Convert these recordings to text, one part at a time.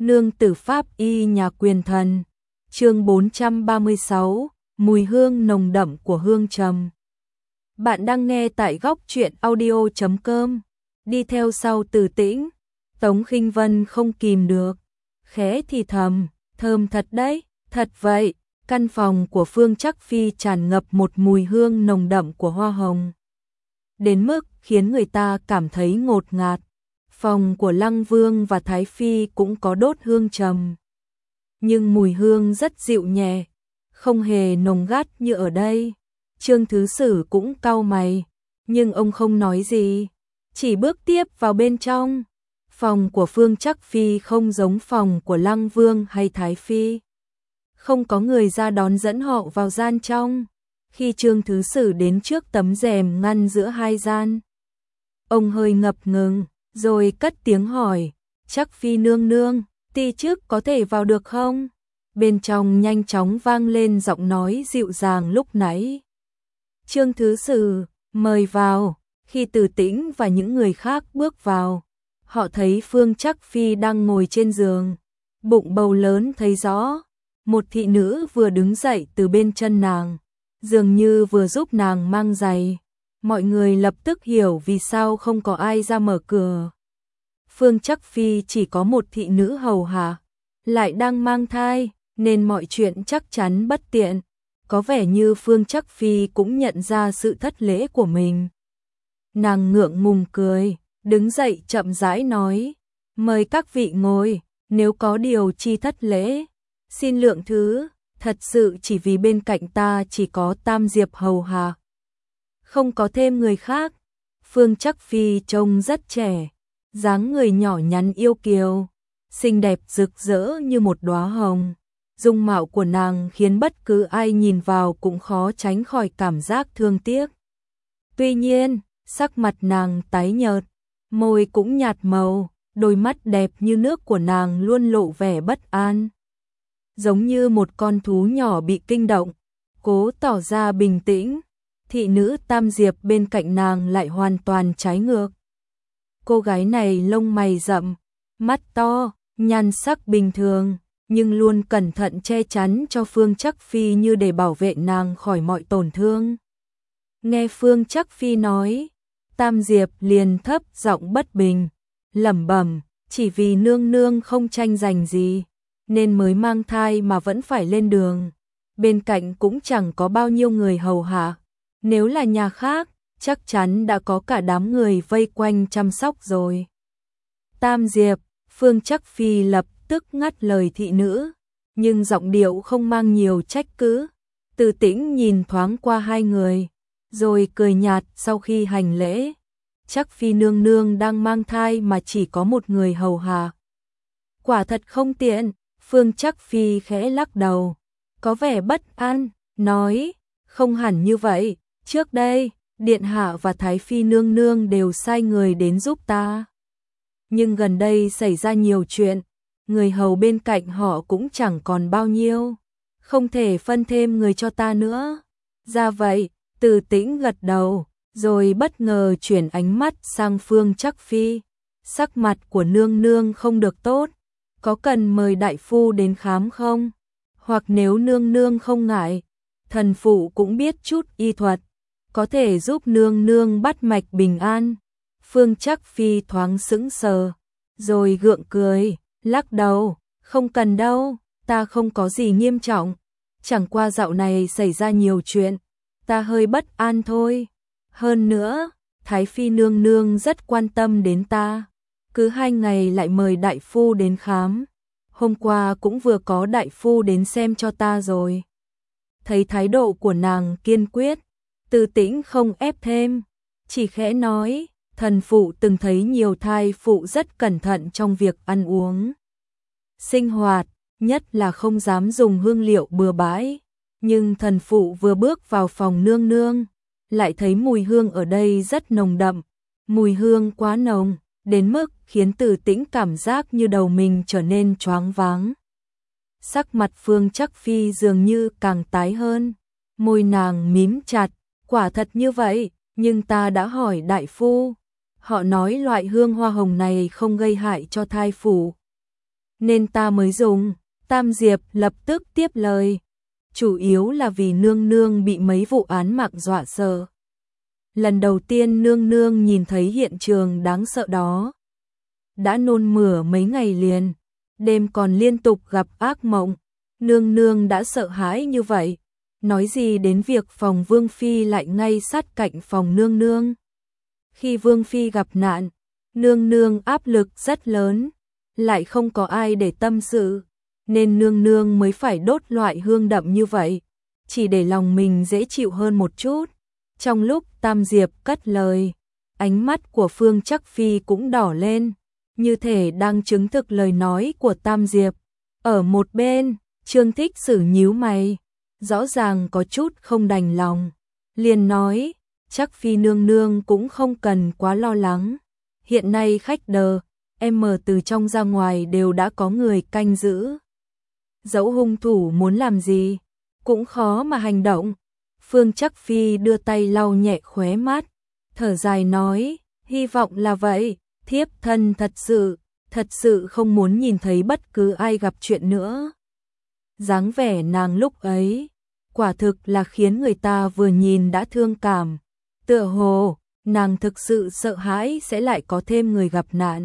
Nương tử pháp y nhà quyền thần. Chương 436, mùi hương nồng đậm của hương trầm. Bạn đang nghe tại góc truyện audio.com. Đi theo sau Từ Tĩnh, Tống Khinh Vân không kìm được, khẽ thì thầm, thơm thật đấy, thật vậy. Căn phòng của Phương Trắc Phi tràn ngập một mùi hương nồng đậm của hoa hồng, đến mức khiến người ta cảm thấy ngột ngạt. Phòng của Lăng Vương và Thái Phi cũng có đốt hương trầm, nhưng mùi hương rất dịu nhẹ, không hề nồng gắt như ở đây. Trương Thứ Sử cũng cau mày, nhưng ông không nói gì, chỉ bước tiếp vào bên trong. Phòng của Phương Trắc Phi không giống phòng của Lăng Vương hay Thái Phi. Không có người ra đón dẫn họ vào gian trong. Khi Trương Thứ Sử đến trước tấm rèm ngăn giữa hai gian, ông hơi ngập ngừng, rồi cất tiếng hỏi, Trắc Phi nương nương, ti chức có thể vào được không? Bên trong nhanh chóng vang lên giọng nói dịu dàng lúc nãy. Trương Thứ Sử, mời vào. Khi Từ Tĩnh và những người khác bước vào, họ thấy Phương Trắc Phi đang ngồi trên giường, bụng bầu lớn thấy rõ. Một thị nữ vừa đứng dậy từ bên chân nàng, dường như vừa giúp nàng mang giày. Mọi người lập tức hiểu vì sao không có ai ra mở cửa. Phương Trắc Phi chỉ có một thị nữ hầu hạ, lại đang mang thai, nên mọi chuyện chắc chắn bất tiện. Có vẻ như Phương Trắc Phi cũng nhận ra sự thất lễ của mình. Nàng ngượng ngùng cười, đứng dậy chậm rãi nói, mời các vị ngồi, nếu có điều chi thất lễ, xin lượng thứ, thật sự chỉ vì bên cạnh ta chỉ có Tam Diệp hầu hạ, không có thêm người khác. Phương Trắc Phi trông rất trẻ, dáng người nhỏ nhắn yêu kiều, xinh đẹp rực rỡ như một đóa hồng. Dung mạo của nàng khiến bất cứ ai nhìn vào cũng khó tránh khỏi cảm giác thương tiếc. Tuy nhiên, sắc mặt nàng tái nhợt, môi cũng nhạt màu, đôi mắt đẹp như nước của nàng luôn lộ vẻ bất an, giống như một con thú nhỏ bị kinh động, cố tỏ ra bình tĩnh. Thị nữ Tam Diệp bên cạnh nàng lại hoàn toàn trái ngược. Cô gái này lông mày rậm, mắt to, nhan sắc bình thường, nhưng luôn cẩn thận che chắn cho Phương Trắc Phi như để bảo vệ nàng khỏi mọi tổn thương. Nghe Phương Trắc Phi nói, Tam Diệp liền thấp giọng bất bình, lẩm bẩm, chỉ vì nương nương không tranh giành gì, nên mới mang thai mà vẫn phải lên đường. Bên cạnh cũng chẳng có bao nhiêu người hầu hạ. Nếu là nhà khác, chắc chắn đã có cả đám người vây quanh chăm sóc rồi. Tam Diệp, Phương Trắc Phi lập tức ngắt lời thị nữ, nhưng giọng điệu không mang nhiều trách cứ. Từ Tĩnh nhìn thoáng qua hai người, rồi cười nhạt sau khi hành lễ. Trắc Phi nương nương đang mang thai mà chỉ có một người hầu hạ, quả thật không tiện. Phương Trắc Phi khẽ lắc đầu, có vẻ bất an, nói, không hẳn như vậy. Trước đây, Điện Hạ và Thái Phi nương nương đều sai người đến giúp ta. Nhưng gần đây xảy ra nhiều chuyện, người hầu bên cạnh họ cũng chẳng còn bao nhiêu, không thể phân thêm người cho ta nữa. Ra vậy, Từ Tĩnh gật đầu, rồi bất ngờ chuyển ánh mắt sang Phương Trắc Phi. Sắc mặt của nương nương không được tốt, có cần mời đại phu đến khám không? Hoặc nếu nương nương không ngại, thần phụ cũng biết chút y thuật, có thể giúp nương nương bắt mạch bình an. Phương Trắc Phi thoáng sững sờ, rồi gượng cười, lắc đầu, không cần đâu, ta không có gì nghiêm trọng, chẳng qua dạo này xảy ra nhiều chuyện, ta hơi bất an thôi. Hơn nữa, Thái Phi nương nương rất quan tâm đến ta, cứ 2 ngày lại mời đại phu đến khám. Hôm qua cũng vừa có đại phu đến xem cho ta rồi. Thấy thái độ của nàng kiên quyết, Từ Tĩnh không ép thêm, chỉ khẽ nói, thần phụ từng thấy nhiều thai phụ rất cẩn thận trong việc ăn uống, sinh hoạt, nhất là không dám dùng hương liệu bừa bãi. Nhưng thần phụ vừa bước vào phòng nương nương, lại thấy mùi hương ở đây rất nồng đậm, mùi hương quá nồng, đến mức khiến Từ Tĩnh cảm giác như đầu mình trở nên choáng váng. Sắc mặt Phương Trắc Phi dường như càng tái hơn, môi nàng mím chặt, quả thật như vậy, nhưng ta đã hỏi đại phu, họ nói loại hương hoa hồng này không gây hại cho thai phụ. nên ta mới dùng. Tam Diệp lập tức tiếp lời. Chủ yếu là vì nương nương bị mấy vụ án mạng dọa sợ. Lần đầu tiên nương nương nhìn thấy hiện trường đáng sợ đó, đã nôn mửa mấy ngày liền, đêm còn liên tục gặp ác mộng. Nương nương đã sợ hãi như vậy, nói gì đến việc phòng Vương Phi lại ngay sát cạnh phòng nương nương. Khi Vương Phi gặp nạn, nương nương áp lực rất lớn, lại không có ai để tâm sự, nên nương nương mới phải đốt loại hương đậm như vậy, chỉ để lòng mình dễ chịu hơn một chút. Trong lúc Tam Diệp cất lời, ánh mắt của Phương Trắc Phi cũng đỏ lên, như thể đang chứng thực lời nói của Tam Diệp. Ở một bên, Trương Thích Sử nhíu mày, rõ ràng có chút không đành lòng, liền nói, Trắc Phi nương nương cũng không cần quá lo lắng. Hiện nay khách đờ, em từ trong ra ngoài đều đã có người canh giữ. Dẫu hung thủ muốn làm gì, cũng khó mà hành động. Phương Trắc Phi đưa tay lau nhẹ khóe mắt, thở dài nói, hy vọng là vậy, thiếp thân thật sự không muốn nhìn thấy bất cứ ai gặp chuyện nữa. Dáng vẻ nàng lúc ấy, quả thực là khiến người ta vừa nhìn đã thương cảm. Tựa hồ, nàng thực sự sợ hãi sẽ lại có thêm người gặp nạn.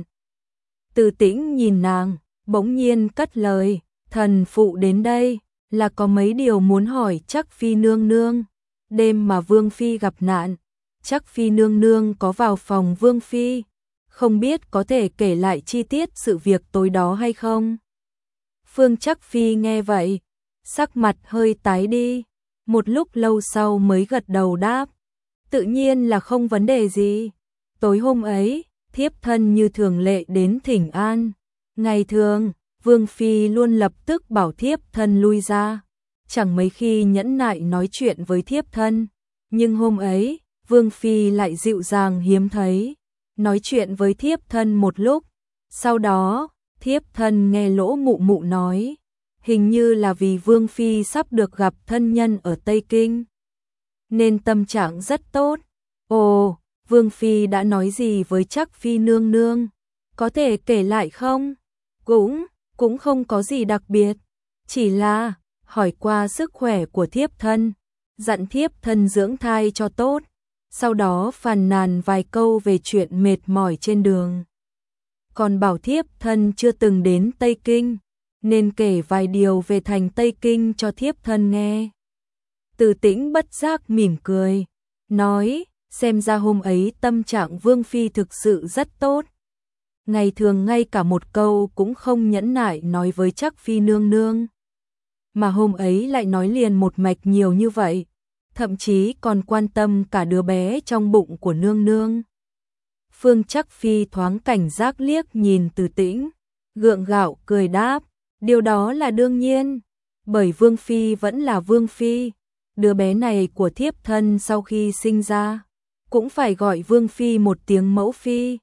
Từ Tĩnh nhìn nàng, bỗng nhiên cất lời, thần phụ đến đây, là có mấy điều muốn hỏi Trắc Phi nương nương. Đêm mà Vương Phi gặp nạn, Trắc Phi nương nương có vào phòng Vương Phi, không biết có thể kể lại chi tiết sự việc tối đó hay không? Phương Trắc Phi nghe vậy, sắc mặt hơi tái đi, một lúc lâu sau mới gật đầu đáp, tự nhiên là không vấn đề gì. Tối hôm ấy, thiếp thân như thường lệ đến thỉnh an. Ngày thường, Vương Phi luôn lập tức bảo thiếp thân lui ra, chẳng mấy khi nhẫn nại nói chuyện với thiếp thân. Nhưng hôm ấy, Vương Phi lại dịu dàng hiếm thấy, nói chuyện với thiếp thân một lúc. Sau đó, thiếp thân nghe Lỗ Mụ Mụ nói, hình như là vì Vương Phi sắp được gặp thân nhân ở Tây Kinh, nên tâm trạng rất tốt. Ồ, Vương Phi đã nói gì với Trắc Phi nương nương? Có thể kể lại không? Cũng không có gì đặc biệt, chỉ là hỏi qua sức khỏe của thiếp thân, dặn thiếp thân dưỡng thai cho tốt, sau đó phàn nàn vài câu về chuyện mệt mỏi trên đường. Còn bảo thiếp thân chưa từng đến Tây Kinh, nên kể vài điều về thành Tây Kinh cho thiếp thân nghe. Từ Tĩnh bất giác mỉm cười, nói, xem ra hôm ấy tâm trạng Vương Phi thực sự rất tốt. Ngày thường ngay cả một câu cũng không nhẫn nại nói với Trắc Phi nương nương, mà hôm ấy lại nói liền một mạch nhiều như vậy, thậm chí còn quan tâm cả đứa bé trong bụng của nương nương. Phương Trắc Phi thoáng cảnh giác liếc nhìn Từ Tĩnh, gượng gạo cười đáp, điều đó là đương nhiên, bởi Vương Phi vẫn là Vương Phi, đứa bé này của thiếp thân sau khi sinh ra, cũng phải gọi Vương Phi một tiếng mẫu phi.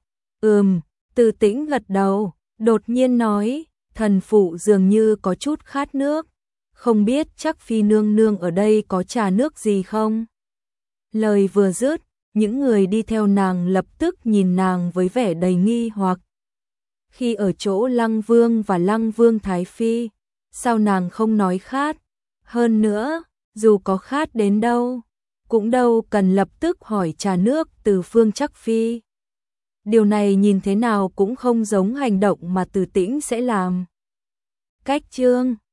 Từ Tĩnh gật đầu, đột nhiên nói, thần phụ dường như có chút khát nước, không biết Trắc Phi nương nương ở đây có trà nước gì không? Lời vừa dứt, những người đi theo nàng lập tức nhìn nàng với vẻ đầy nghi hoặc. Khi ở chỗ Lăng Vương và Lăng Vương Thái Phi, sao nàng không nói khát? Hơn nữa, dù có khát đến đâu, cũng đâu cần lập tức hỏi trà nước từ Phương Trắc Phi. Điều này nhìn thế nào cũng không giống hành động mà Từ Tĩnh sẽ làm. Cách chương